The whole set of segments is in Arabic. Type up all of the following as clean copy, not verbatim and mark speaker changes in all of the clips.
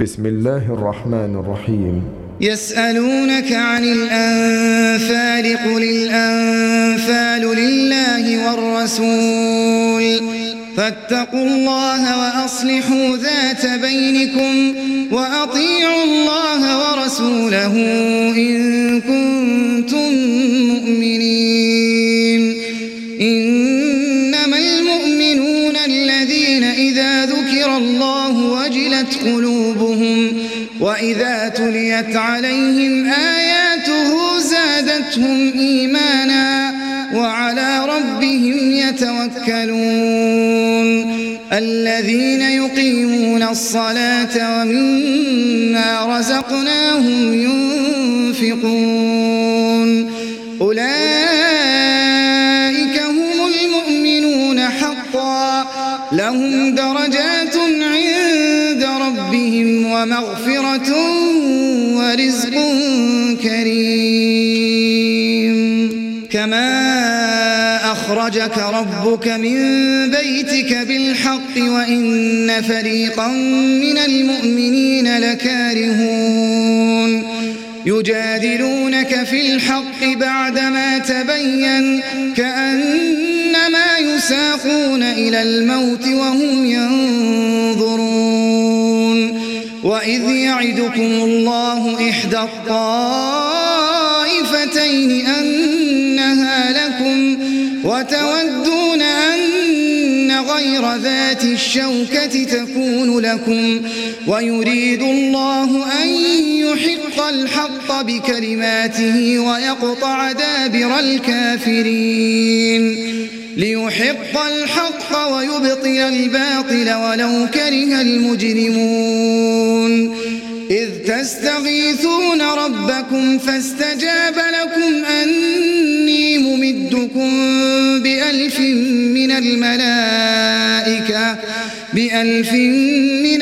Speaker 1: بسم الله الرحمن الرحيم.
Speaker 2: يسألونك عن الأنفال قل الأنفال لله والرسول فاتقوا الله وأصلحوا ذات بينكم وأطيعوا الله ورسوله إن كنتم مؤمنين. إنما المؤمنون الذين إذا ذكر الله وجلت قلوبهم وإذا تليت عليهم آياته زادتهم إيمانا وعلى ربهم يتوكلون. الذين يقيمون الصلاة ومما رزقناهم ينفقون أولئك هم المؤمنون حقا لهم درجات عند ربهم ومغفرة ورزق كريم. كما أخرجك ربك من بيتك بالحق وإن فريقا من المؤمنين لكارهون يجادلونك في الحق بعدما تبين كأنما يساقون إلى الموت وهم ينظرون. وإذ يعدكم الله إحدى الطائفتين أنها لكم وتودون أن غير ذات الشوكة تكون لكم ويريد الله أن يحق الحق بكلماته ويقطع دابر الكافرين ليحق الحق ويبطل الباطل ولو كره المجرمون. إذ تستغيثون ربكم فاستجاب لكم أني ممدكم بألف من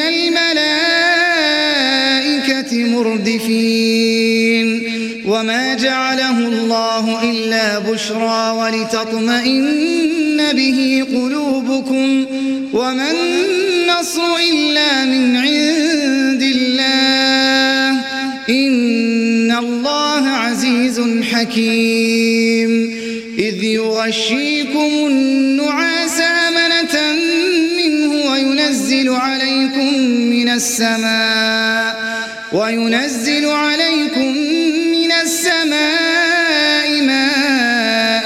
Speaker 2: الملائكة مردفين. وما جعله الله إلا بشرى ولتطمئن به قلوبكم وما النصر إلا من عند الله إن الله عزيز حكيم. إذ يغشيكم النعاس أمنة منه وينزل عليكم من السماء ماء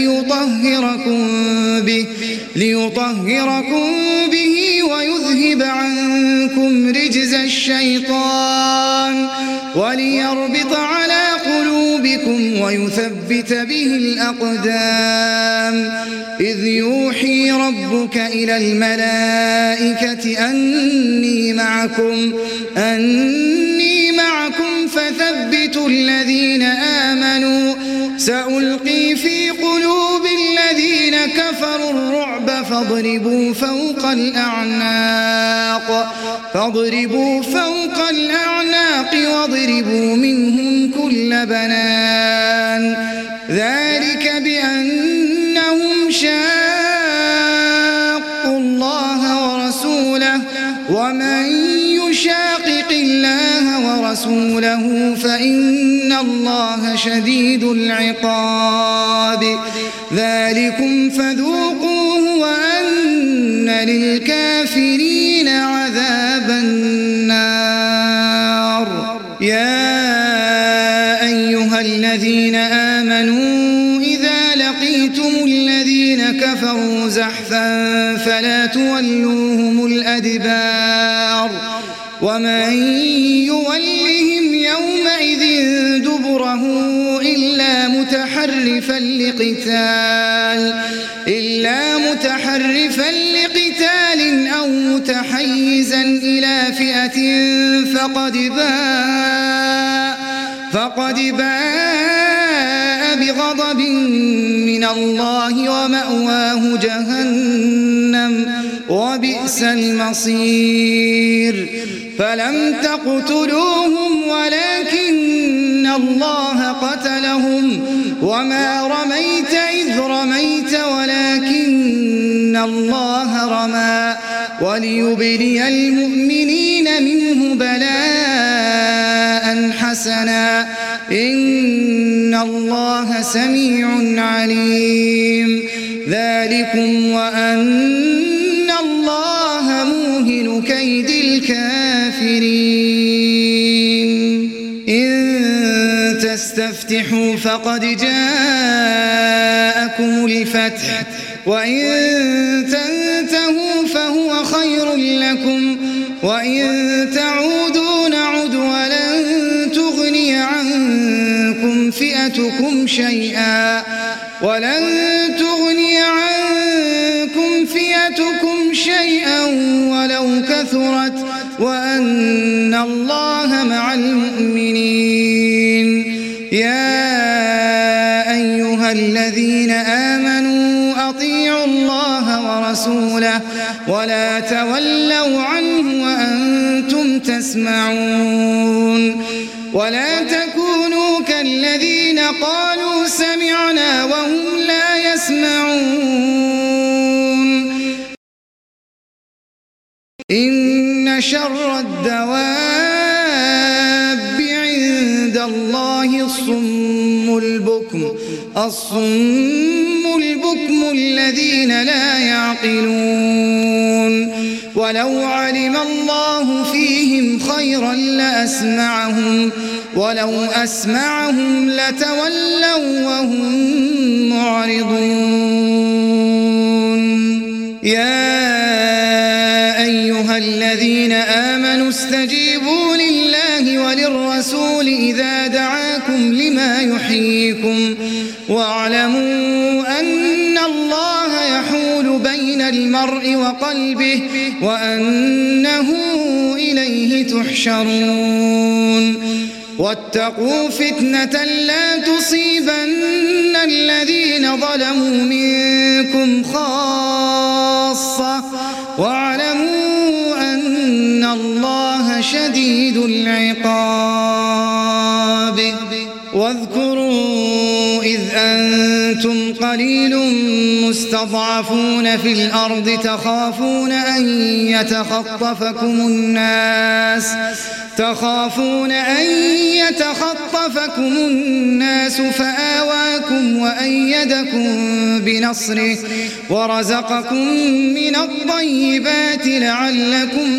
Speaker 2: ليطهركم به ويذهب عنكم رجز الشيطان وليربط على قلوبكم ويثبت به الأقدام. إذ يوحي ربك إلى الملائكة أني معكم فثبتوا الذين آمنوا سألقي في قلوب الذين كفروا الرعب فاضربوا فوق الأعناق واضربوا منهم كل بنان. ذلك بأنهم شاقوا الله ورسوله ومن يشاقق الله ورسوله فإن الله شديد العقاب. ذلكم فذوقوه وأن للكافرين عذاب النار. يا أيها الذين آمنوا إذا لقيتم الذين كفروا زحفا فلا تولوهم الأدبار ومن يولهم يومئذ دبره إلا متحرفا لقتال أو متحيزا إلى فئة فقد باء بغضب من الله ومأواه جهنم وبئس المصير. فلم تقتلوهم ولكن الله قتلهم وما رميت إذ رميت ولكن الله رمى وليبلي المؤمنين منه بلاء حسنا إن الله سميع عليم ذلكم وأن الله موهن كيد الكافرين إن تستفتحوا فقد جاءكم الفتح وإن تنتهوا فهو خير لكم وإن تعودوا نعد ولن تغني عنكم فئتكم شيئا ولو كثرت وأن الله مع المؤمنين يا أيها الذين آمنوا أطيعوا الله ورسوله ولا تولوا عنه وأنتم تسمعون ولا تكونوا كالذين قالوا سمعنا وهم لا يسمعون إن شر الدواب عند الله الصم البكم الذين لا يعقلون ولو علم الله فيهم خيرا لأسمعهم ولو أسمعهم لتولوا وهم معرضون يا أيها الذين آمنوا استجيبوا لله وللرسول إذا دعاكم لما يحييكم واعلموا أن الله يحول بين المرء وقلبه وأنه إليه تحشرون واتقوا فتنة لا تصيبن الذين ظلموا منكم خاصة واعلموا أن الله شديد العقاب واذكروا إذ أنتم قليل مستضعفون في الأرض تخافون أن يتخطفكم الناس فآواكم وأيدكم بنصره ورزقكم من الطيبات لعلكم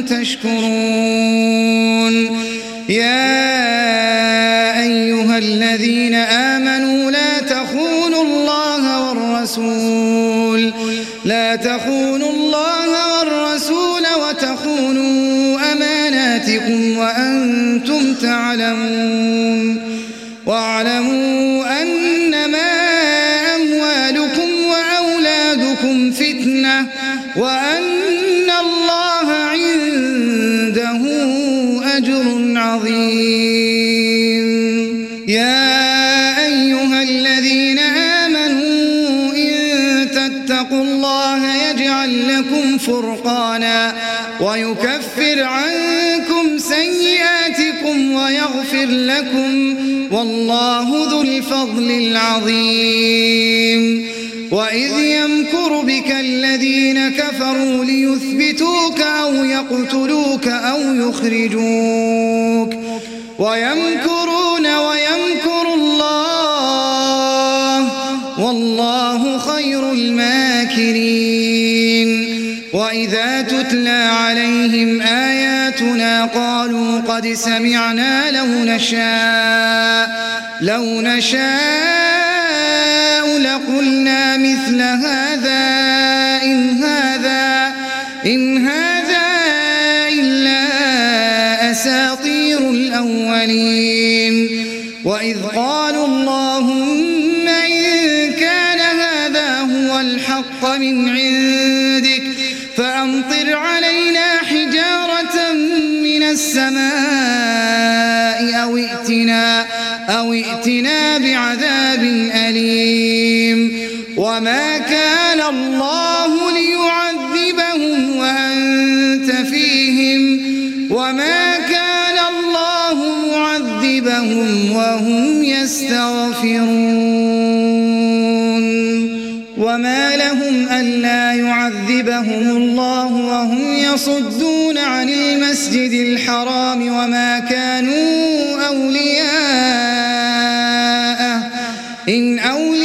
Speaker 2: تشكرون يا أيها الذين آمنوا لا تخونوا الله والرسول وتخونوا أماناتكم وأنتم تعلمون واعلموا أنما أموالكم وأولادكم فتنة وأن الله عنده أجر عظيم يا أيها الذين آمنوا إن تتقوا الله يجعل لكم فرقانا ويكفر عنكم سيئاتكم ويغفر لكم والله ذو الفضل العظيم وإذ يمكر بك الذين كفروا ليثبتوك أو يقتلوك أو يخرجوك ويمكرون ويمكر الله والله خير الماكرين وإذا تتلى عليهم آياتنا قالوا قد سمعنا لو نشاء لقلنا مثل هذا إن هذا إلا أساطير الأولين وإذ قالوا اللهم إن كان هذا هو الحق من عندك فأمطر علينا حجارة من السماء أو ائتنا بعذاب أليم وما كان الله ليعذبهم وأنت فيهم وما كان الله معذبهم وهم يستغفرون وما لهم ألا يعذبهم الله وهم يصدون عن المسجد الحرام وما كانوا أولياءه إن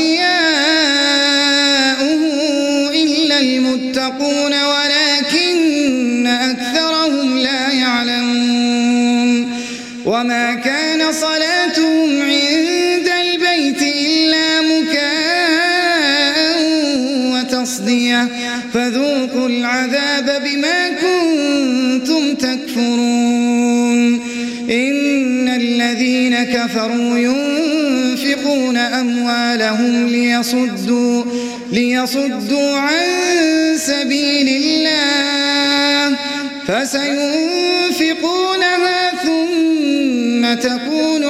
Speaker 2: أولياؤه إلا المتقون ولكن أكثرهم لا يعلمون وما كان صلاتهم عند البيت إلا مكاء وتصدية فذوقوا العذاب بما كنتم تكفرون إن الذين كفروا ينفقون أموالهم ليصدوا عن سبيل الله فسينفقونها ثم تكون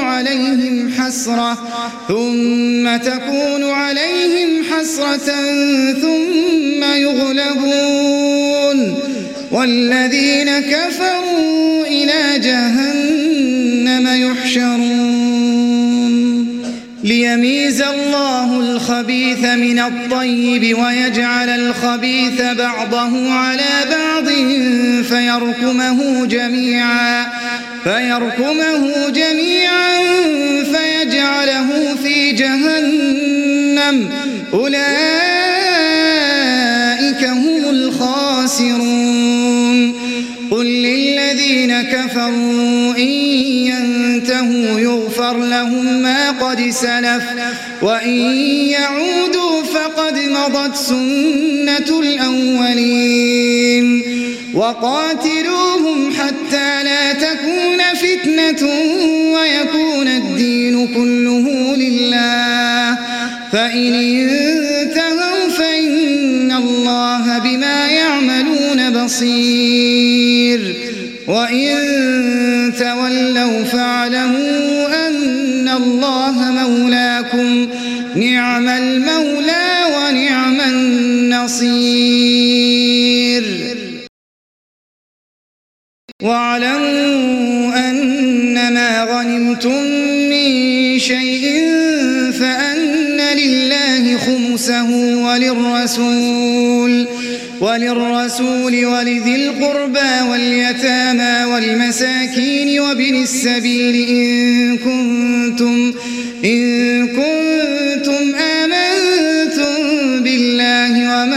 Speaker 2: عليهم حسرة ثم يغلبون والذين كفروا إلى جهنم يحشرون ليميز الله الخبيث من الطيب ويجعل الخبيث بعضه على بعض فيركمه جميعا فيجعله في جهنم أولئك هم الخاسرون قل للذين كفروا إن ينتهوا يغفر لهم ما قد سلف وإن يعودوا فقد مضت سنة الأولين وقاتلوهم حتى لا تكون فتنة ويكون الدين كله لله فإن انتهوا فإن الله بما يعملون بصير وإن تولوا فاعلموا أن الله مولاكم نعم المولى ونعم النصير واعلموا أن ما غنمتم من شيء فأن لله خمسه وللرسول ولذي القربى واليتامى والمساكين وابن السبيل إن كنتم آمنتم بالله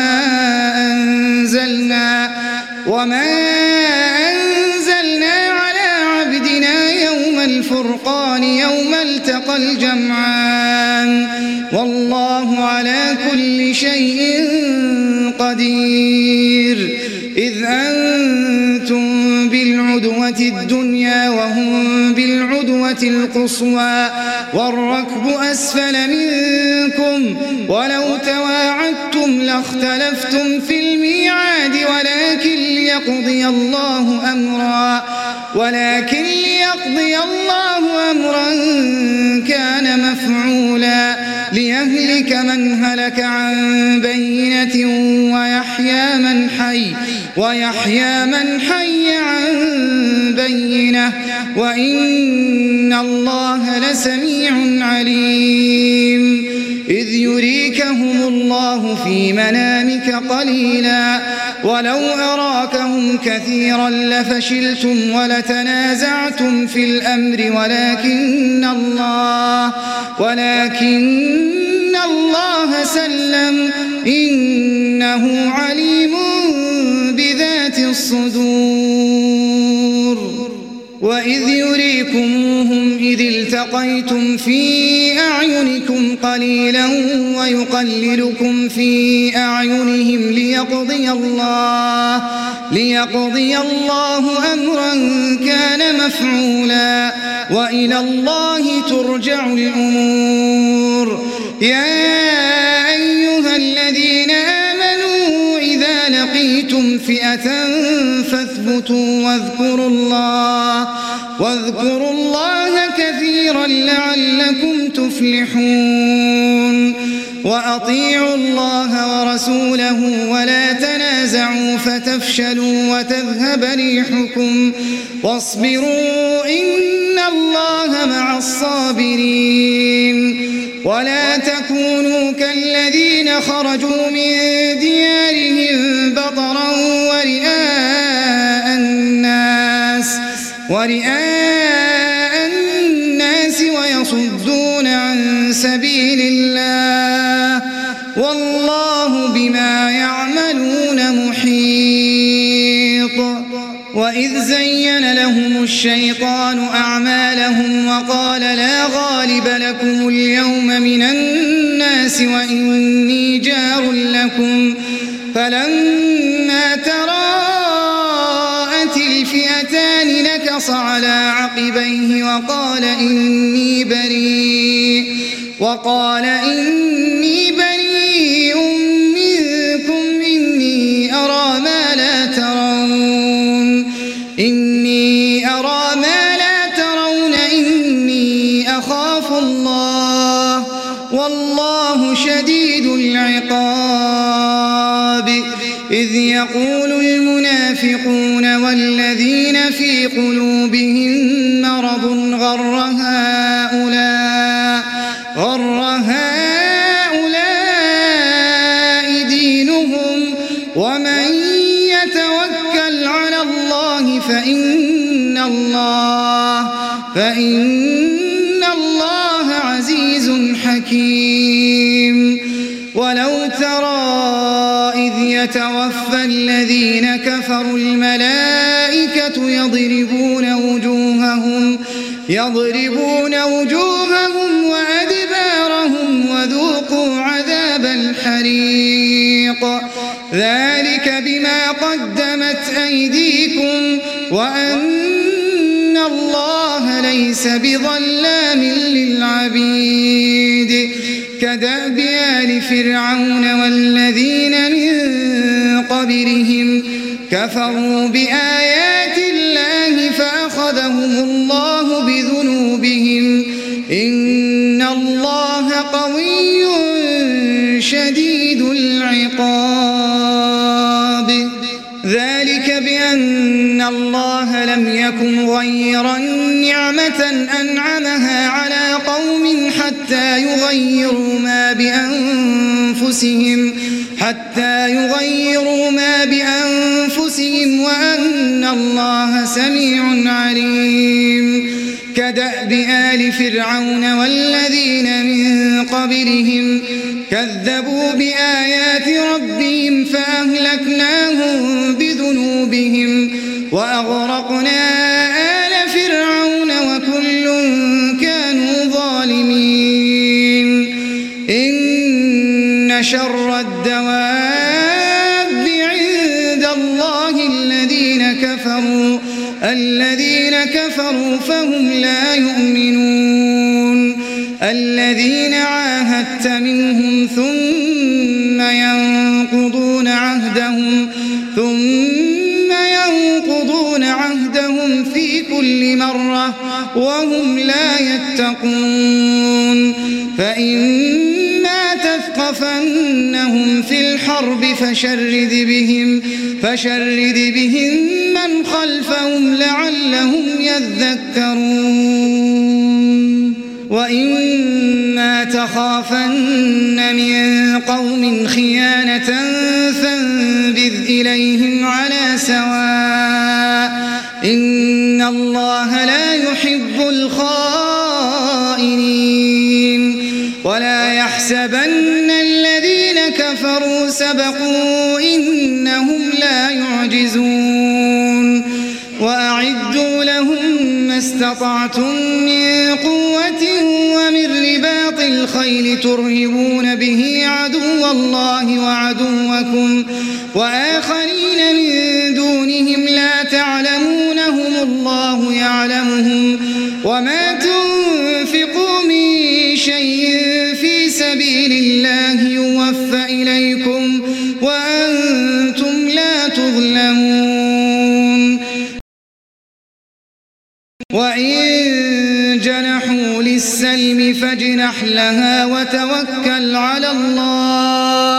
Speaker 2: وما أنزلنا على عبدنا يوم الفرقان يوم التقى الجمعان والله على كل شيء قدير إذ أنتم بالعدوة الدنيا وهم بالعدوة القصوى والركب أسفل منكم ولو تواعدتم لاختلفتم في الميعاد ولكن ليقضي الله أمرا كان مفعولا ليهلك من هلك عن بينة ويحيى من حي عن بينة وإن الله لسميع عليم إذ يريكهم الله في منامك قليلا ولو أراكهم كثيرا لفشلتم ولتنازعتم في الأمر ولكن الله سلم إنه عليم بذات الصدور وإذ يريكموهم إذ التقيتم في أعينكم قليلا ويقللكم في أعينهم ليقضي الله أمرا كان مفعولا وإلى الله ترجع الأمور يا أيها الذين آمنوا إذا لقيتم فئة فاثبتوا واذكروا الله كثيرا لعلكم تفلحون وأطيعوا الله ورسوله ولا تنازعوا فتفشلوا وتذهب ريحكم واصبروا إن الله مع الصابرين ولا تكونوا كالذين خرجوا من ديارهم بطرا ورئاء الناس ويصدون عن سبيل الله والله بما يعملون محيط. وإذ زين لهم الشيطان أعمالهم وقال لا غالب لكم اليوم من الناس وإني جار لكم فلما تراءت الفئتان نكص على عقبيه وقال إني بريء منكم إني أرى ما لا ترون إني أخاف الله والله شديد العقاب. إذ يقول المنافقون والذين في قلوبهم مرض غر هؤلاء دينهم ومن يتوكل على الله فإن الله عزيز حكيم. ولو ترى إذ يتوفى الذين كفروا الملائكة يضربون وجوههم وأدبارهم وذوقوا عذاب الحريق ذلك بما قدمت أيديكم وأن الله ليس بظلام للعبيد. كدأب آل فرعون والذين من قبلهم كفروا بآيات الله فأخذهم الله بذنوبهم إن الله قوي شديد العقاب. ذلك بأن الله لم يكن غيرا نعمة أنعمها على قوم حتى يغيروا ما بأنفسهم وأن الله سميع عليم. كدأب آل فرعون والذين من قبلهم كذبوا بآيات ربهم فأهلكناهم بذنوبهم وأغرقنا آل فرعون وكل كانوا ظالمين. إن شر الدواب عند الله الذين كفروا فهم لا يؤمنون. الذين عاهدت منهم ثم ينقضون عهدهم في كل مرة وهم لا يتقون. فإما تثقفنهم في الحرب فشرد بهم من خلفهم لعلهم يذكرون. وإما تخافن من قوم خيانة فانبذ إليهم على سواء إن الله لا يحب الخائنين. ولا يحسبن الذين كفروا سبقوا إنهم لا يعجزون. وأعدوا لهم ما استطعتم من قوة ومن رباط الخيل ترهبون به عدو الله وعدوكم وآخرين من دونهم لا تعلمونهم الله يعلمهم. وما تنفقوا من شيء في سبيل الله يوفى إليكم وأنتم لا تظلمون. وإن جنحوا للسلم فاجنح لها وتوكل على الله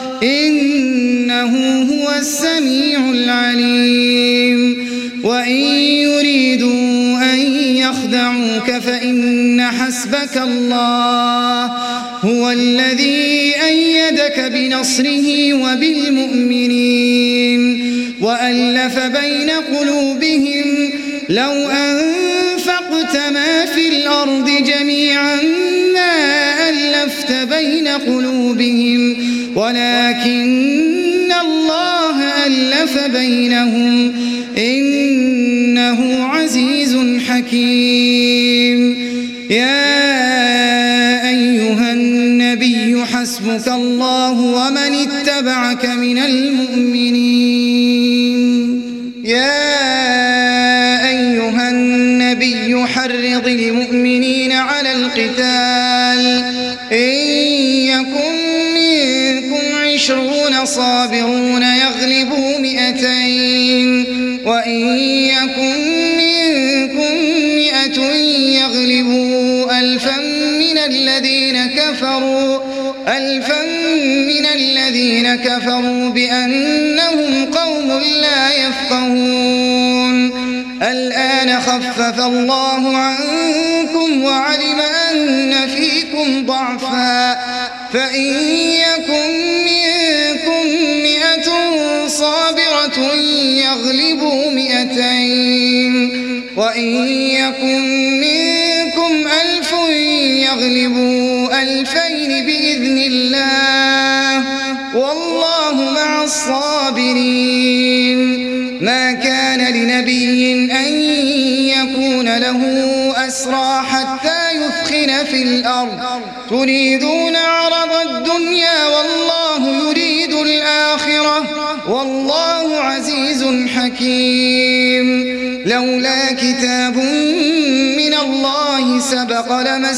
Speaker 2: إنه هو السميع العليم. وإن يريدوا أن يخدعوك فإن حسبك الله هو الذي أيدك بنصره وبالمؤمنين وألف بين قلوبهم لو أنفقت ما في الأرض جميعا ما ألفت بين قلوبهم ولكن الله ألف بينهم إنه عزيز حكيم. يا أيها النبي حسبك الله ومن اتبعك من المؤمنين. يا أيها النبي حرض المؤمنين على القتال إن يكن منكم 20 صابرون يغلبوا 200 وإن يكن منكم 100 يغلبوا 1000 من الذين كفروا بأنهم قوم لا يفقهون. الآن خفف الله عنكم وعلم أن فيكم ضعفا فإن يكن منكم 100 صابرة يغلبوا 200 وإن يكن منكم 1000 يغلبوا 2000 بإذن الله والله مع الصابرين. ما كان لنبي أن يكون له أسرى حتى يثخن في الأرض تريدون عرض الدنيا والله يريد الآخرة والله عزيز حكيم. لولا كتاب من الله سبق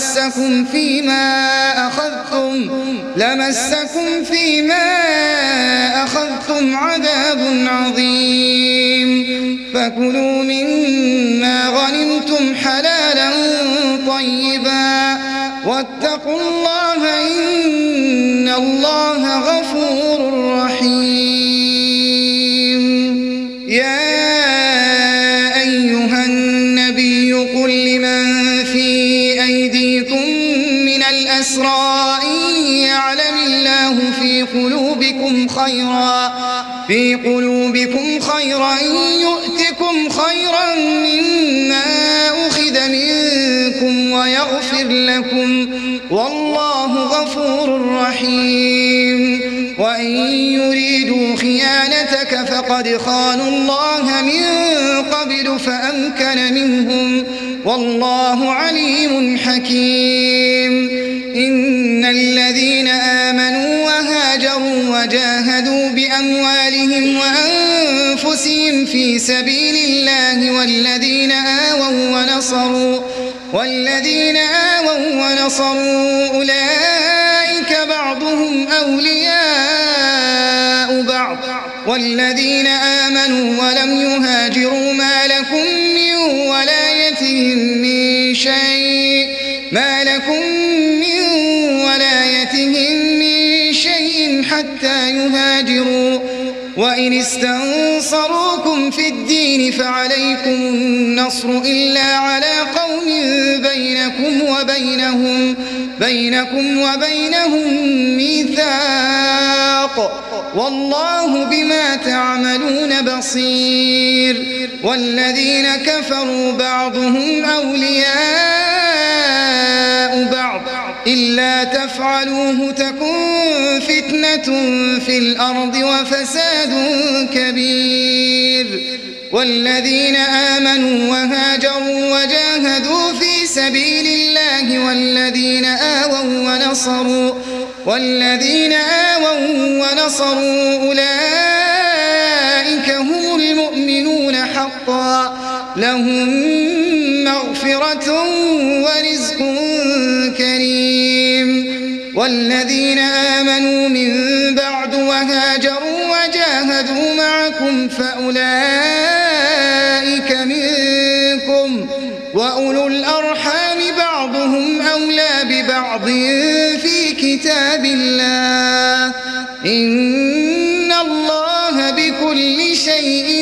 Speaker 2: لمسكم فيما أخذتم عذاب عظيم. فكلوا مما غنمتم حلالا طيبا واتقوا الله إن الله غفور رحيم. يا أيها النبي قل لمن في أيديكم من الأسرى إن يعلم الله في قلوبكم خيرا يؤتكم خيرا مما أخذ منكم ويغفر لكم والله غفور رحيم. وإن يريدوا خيانتك فقد خانوا الله من قبل فأمكن منهم والله عليم حكيم. إن الذين آمنوا وهاجروا وجاهدوا بأموالهم وأنفسهم في سبيل الله والذين آووا ونصروا أولئك بعضهم أولياء بعض والذين آمنوا ولم يهاجروا ما لكم من ولايتهم من شيء حتى يهاجروا. وإن استنصروكم في الدين فعليكم النصر إلا على قوم بينكم وبينهم ميثاق والله بما تعملون بصير. والذين كفروا بعضهم أولياء بعض إلا تفعلوه تكن فتنة في الأرض وفساد كبير. والذين آمنوا وهاجروا وجاهدوا في سبيل الله والذين آووا ونصروا أولئك هم المؤمنون حقا لهم مغفرة ورزق كريم. والذين آمنوا من بعد وهاجروا وجاهدوا معكم فأولئك منكم وأولو الأرحام بعضهم أولى ببعض في كتاب الله إن الله بكل شيء